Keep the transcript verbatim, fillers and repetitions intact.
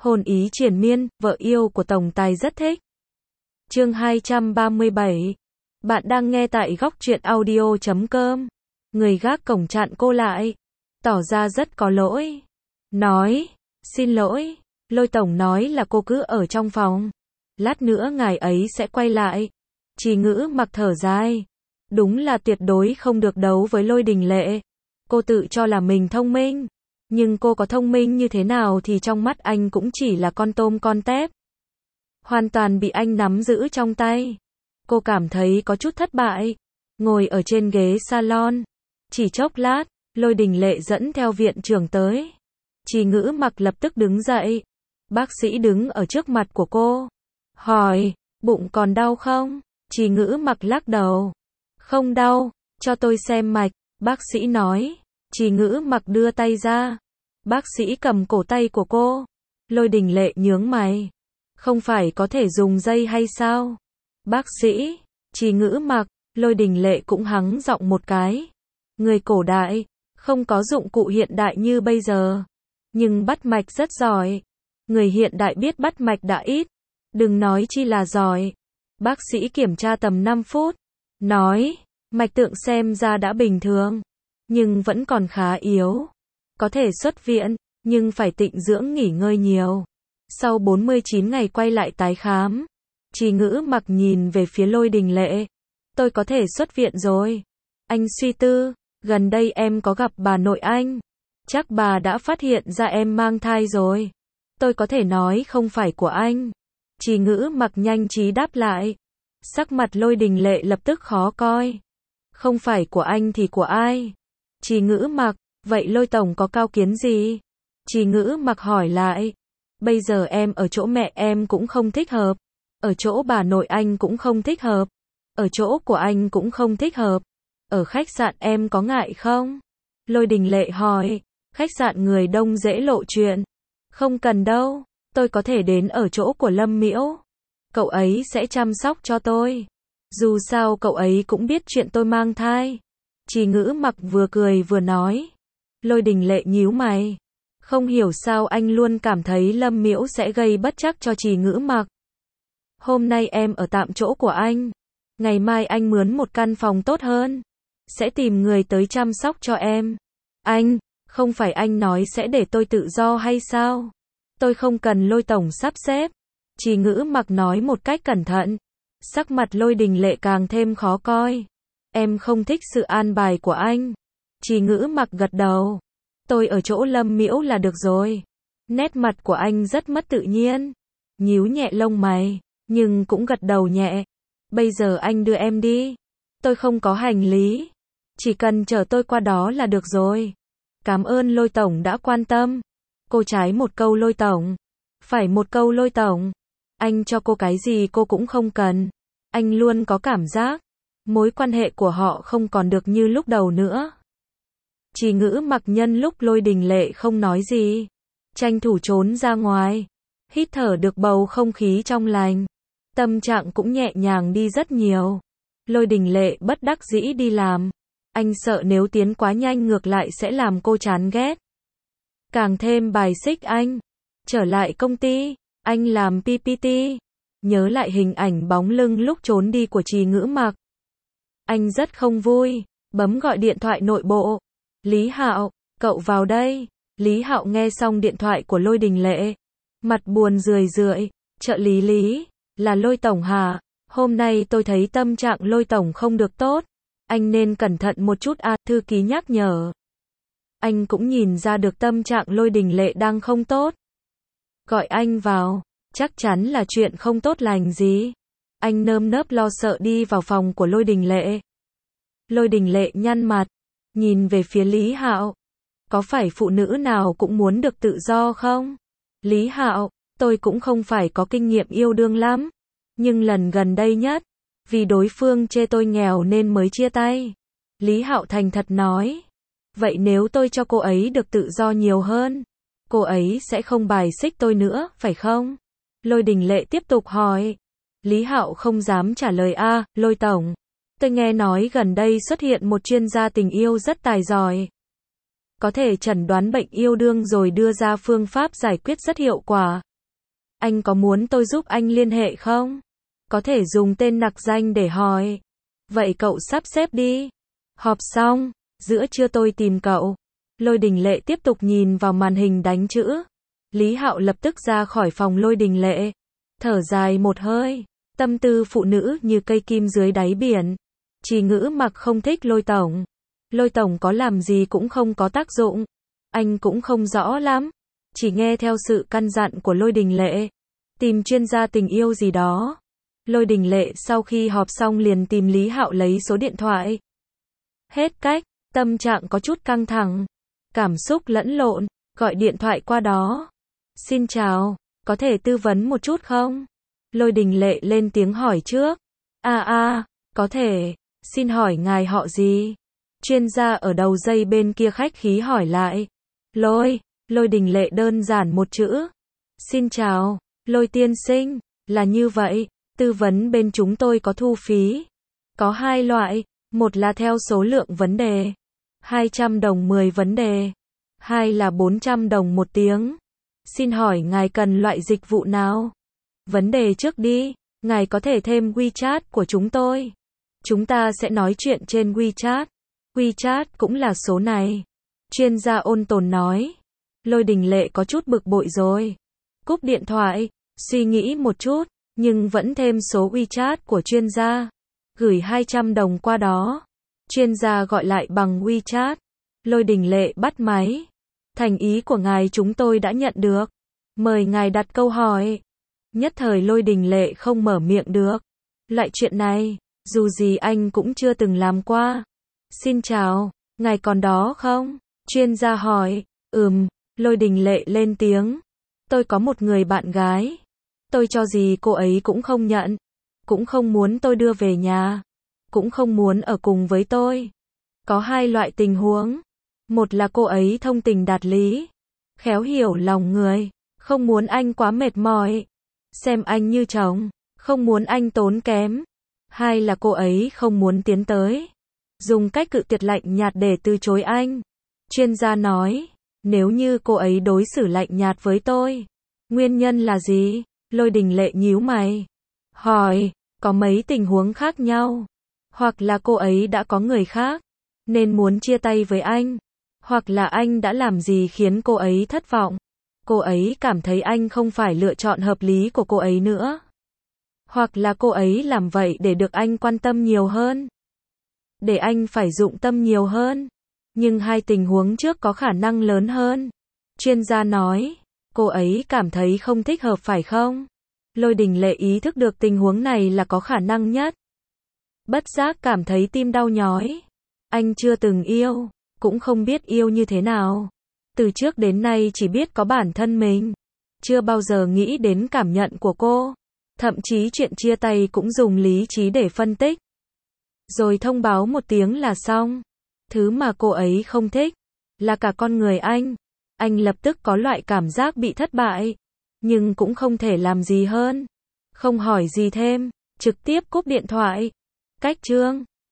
Hồn ý triền miên, vợ yêu của tổng tài rất thích. Chương hai trăm ba mươi bảy. Bạn đang nghe tại góc truyện audio chấm com. Người gác cổng chặn cô lại, tỏ ra rất có lỗi. Nói, xin lỗi, Lôi tổng nói là cô cứ ở trong phòng. Lát nữa ngài ấy sẽ quay lại. Trì Ngữ Mặc thở dài. Đúng là tuyệt đối không được đấu với Lôi Đình Lệ. Cô tự cho là mình thông minh. Nhưng cô có thông minh như thế nào thì trong mắt anh cũng chỉ là con tôm con tép. Hoàn toàn bị anh nắm giữ trong tay. Cô cảm thấy có chút thất bại. Ngồi ở trên ghế salon. Chỉ chốc lát, Lôi Đình Lệ dẫn theo viện trưởng tới. Trì Ngữ Mặc lập tức đứng dậy. Bác sĩ đứng ở trước mặt của cô. Hỏi, bụng còn đau không? Trì Ngữ Mặc lắc đầu. Không đau, cho tôi xem mạch, bác sĩ nói. Trì Ngữ Mặc đưa tay ra. Bác sĩ cầm cổ tay của cô. Lôi Đình Lệ nhướng mày. Không phải có thể dùng dây hay sao? Bác sĩ, Trì Ngữ Mặc, Lôi Đình Lệ cũng hắng giọng một cái. Người cổ đại, không có dụng cụ hiện đại như bây giờ. Nhưng bắt mạch rất giỏi. Người hiện đại biết bắt mạch đã ít. Đừng nói chi là giỏi. Bác sĩ kiểm tra tầm năm phút. Nói, mạch tượng xem ra đã bình thường. Nhưng vẫn còn khá yếu. Có thể xuất viện, nhưng phải tịnh dưỡng nghỉ ngơi nhiều. Sau bốn mươi chín ngày quay lại tái khám. Trì Ngữ Mặc nhìn về phía Lôi Đình Lệ. Tôi có thể xuất viện rồi. Anh suy tư, gần đây em có gặp bà nội anh. Chắc bà đã phát hiện ra em mang thai rồi. Tôi có thể nói không phải của anh. Trì Ngữ Mặc nhanh trí đáp lại. Sắc mặt Lôi Đình Lệ lập tức khó coi. Không phải của anh thì của ai? Trì Ngữ Mặc, vậy Lôi tổng có cao kiến gì? Trì Ngữ Mặc hỏi lại. Bây giờ em ở chỗ mẹ em cũng không thích hợp. Ở chỗ bà nội anh cũng không thích hợp. Ở chỗ của anh cũng không thích hợp. Ở khách sạn em có ngại không? Lôi Đình Lệ hỏi. Khách sạn người đông dễ lộ chuyện. Không cần đâu, tôi có thể đến ở chỗ của Lâm Miễu. Cậu ấy sẽ chăm sóc cho tôi. Dù sao cậu ấy cũng biết chuyện tôi mang thai. Trì Ngữ Mặc vừa cười vừa nói. Lôi Đình Lệ nhíu mày. Không hiểu sao anh luôn cảm thấy Lâm Miễu sẽ gây bất trắc cho Trì Ngữ Mặc. Hôm nay em ở tạm chỗ của anh. Ngày mai anh mướn một căn phòng tốt hơn. Sẽ tìm người tới chăm sóc cho em. Anh, không phải anh nói sẽ để tôi tự do hay sao? Tôi không cần Lôi tổng sắp xếp. Trì Ngữ Mặc nói một cách cẩn thận. Sắc mặt Lôi Đình Lệ càng thêm khó coi. Em không thích sự an bài của anh. Trì Ngữ Mặc gật đầu. Tôi ở chỗ Lâm Miễu là được rồi. Nét mặt của anh rất mất tự nhiên. Nhíu nhẹ lông mày, nhưng cũng gật đầu nhẹ. Bây giờ anh đưa em đi. Tôi không có hành lý. Chỉ cần chở tôi qua đó là được rồi. Cảm ơn Lôi tổng đã quan tâm. Cô trái một câu Lôi tổng. Phải một câu Lôi tổng. Anh cho cô cái gì cô cũng không cần. Anh luôn có cảm giác mối quan hệ của họ không còn được như lúc đầu nữa. Trì Ngữ Mặc nhân lúc Lôi Đình Lệ không nói gì, tranh thủ trốn ra ngoài, hít thở được bầu không khí trong lành. Tâm trạng cũng nhẹ nhàng đi rất nhiều. Lôi Đình Lệ bất đắc dĩ đi làm. Anh sợ nếu tiến quá nhanh ngược lại sẽ làm cô chán ghét. Càng thêm bài xích anh. Trở lại công ty, anh làm pê pê tê. Nhớ lại hình ảnh bóng lưng lúc trốn đi của Trì Ngữ Mặc. Anh rất không vui, bấm gọi điện thoại nội bộ. Lý Hạo, cậu vào đây. Lý Hạo nghe xong điện thoại của Lôi Đình Lệ. Mặt buồn rười rượi. Trợ lý Lý, là Lôi tổng hả? Hôm nay tôi thấy tâm trạng Lôi tổng không được tốt. Anh nên cẩn thận một chút à, thư ký nhắc nhở. Anh cũng nhìn ra được tâm trạng Lôi Đình Lệ đang không tốt. Gọi anh vào, chắc chắn là chuyện không tốt lành gì. Anh nơm nớp lo sợ đi vào phòng của Lôi Đình Lệ. Lôi Đình Lệ nhăn mặt, nhìn về phía Lý Hạo. Có phải phụ nữ nào cũng muốn được tự do không? Lý Hạo, tôi cũng không phải có kinh nghiệm yêu đương lắm. Nhưng lần gần đây nhất, vì đối phương chê tôi nghèo nên mới chia tay. Lý Hạo thành thật nói. Vậy nếu tôi cho cô ấy được tự do nhiều hơn, cô ấy sẽ không bài xích tôi nữa, phải không? Lôi Đình Lệ tiếp tục hỏi. Lý Hạo không dám trả lời a, à, Lôi tổng. Tôi nghe nói gần đây xuất hiện một chuyên gia tình yêu rất tài giỏi. Có thể chẩn đoán bệnh yêu đương rồi đưa ra phương pháp giải quyết rất hiệu quả. Anh có muốn tôi giúp anh liên hệ không? Có thể dùng tên nặc danh để hỏi. Vậy cậu sắp xếp đi. Họp xong, giữa trưa tôi tìm cậu. Lôi Đình Lệ tiếp tục nhìn vào màn hình đánh chữ. Lý Hạo lập tức ra khỏi phòng Lôi Đình Lệ. Thở dài một hơi. Tâm tư phụ nữ như cây kim dưới đáy biển. Chỉ ngữ mặc không thích Lôi Tổng. Lôi Tổng có làm gì cũng không có tác dụng. Anh cũng không rõ lắm. Chỉ nghe theo sự căn dặn của Lôi Đình Lệ. Tìm chuyên gia tình yêu gì đó. Lôi Đình Lệ sau khi họp xong liền tìm Lý Hạo lấy số điện thoại. Hết cách, tâm trạng có chút căng thẳng. Cảm xúc lẫn lộn, gọi điện thoại qua đó. Xin chào, có thể tư vấn một chút không? Lôi Đình Lệ lên tiếng hỏi trước. À à, có thể, xin hỏi ngài họ gì? Chuyên gia ở đầu dây bên kia khách khí hỏi lại. Lôi, Lôi Đình Lệ đơn giản một chữ. Xin chào, Lôi tiên sinh, là như vậy, tư vấn bên chúng tôi có thu phí. Có hai loại, một là theo số lượng vấn đề, hai trăm đồng mười vấn đề, hai là bốn trăm đồng một tiếng. Xin hỏi ngài cần loại dịch vụ nào? Vấn đề trước đi, ngài có thể thêm WeChat của chúng tôi. Chúng ta sẽ nói chuyện trên WeChat. WeChat cũng là số này. Chuyên gia ôn tồn nói. Lôi Đình Lệ có chút bực bội rồi. Cúp điện thoại, suy nghĩ một chút, nhưng vẫn thêm số WeChat của chuyên gia. Gửi hai trăm đồng qua đó. Chuyên gia gọi lại bằng WeChat. Lôi Đình Lệ bắt máy. Thành ý của ngài chúng tôi đã nhận được. Mời ngài đặt câu hỏi. Nhất thời Lôi Đình Lệ không mở miệng được. Loại chuyện này, dù gì anh cũng chưa từng làm qua. Xin chào, ngài còn đó không? Chuyên gia hỏi. Ừm, Lôi Đình Lệ lên tiếng. Tôi có một người bạn gái. Tôi cho gì cô ấy cũng không nhận. Cũng không muốn tôi đưa về nhà. Cũng không muốn ở cùng với tôi. Có hai loại tình huống. Một là cô ấy thông tình đạt lý. Khéo hiểu lòng người. Không muốn anh quá mệt mỏi. Xem anh như chồng. Không muốn anh tốn kém. Hai là cô ấy không muốn tiến tới. Dùng cách cự tuyệt lạnh nhạt để từ chối anh. Chuyên gia nói. Nếu như cô ấy đối xử lạnh nhạt với tôi. Nguyên nhân là gì? Lôi Đình Lệ nhíu mày. Hỏi. Có mấy tình huống khác nhau. Hoặc là cô ấy đã có người khác. Nên muốn chia tay với anh. Hoặc là anh đã làm gì khiến cô ấy thất vọng. Cô ấy cảm thấy anh không phải lựa chọn hợp lý của cô ấy nữa. Hoặc là cô ấy làm vậy để được anh quan tâm nhiều hơn. Để anh phải dụng tâm nhiều hơn. Nhưng hai tình huống trước có khả năng lớn hơn. Chuyên gia nói. Cô ấy cảm thấy không thích hợp phải không? Lôi Đình Lệ ý thức được tình huống này là có khả năng nhất. Bất giác cảm thấy tim đau nhói. Anh chưa từng yêu. Cũng không biết yêu như thế nào. Từ trước đến nay chỉ biết có bản thân mình. Chưa bao giờ nghĩ đến cảm nhận của cô. Thậm chí chuyện chia tay cũng dùng lý trí để phân tích. Rồi thông báo một tiếng là xong. Thứ mà cô ấy không thích là cả con người anh. Anh lập tức có loại cảm giác bị thất bại. Nhưng cũng không thể làm gì hơn. Không hỏi gì thêm. Trực tiếp cúp điện thoại. Cách chương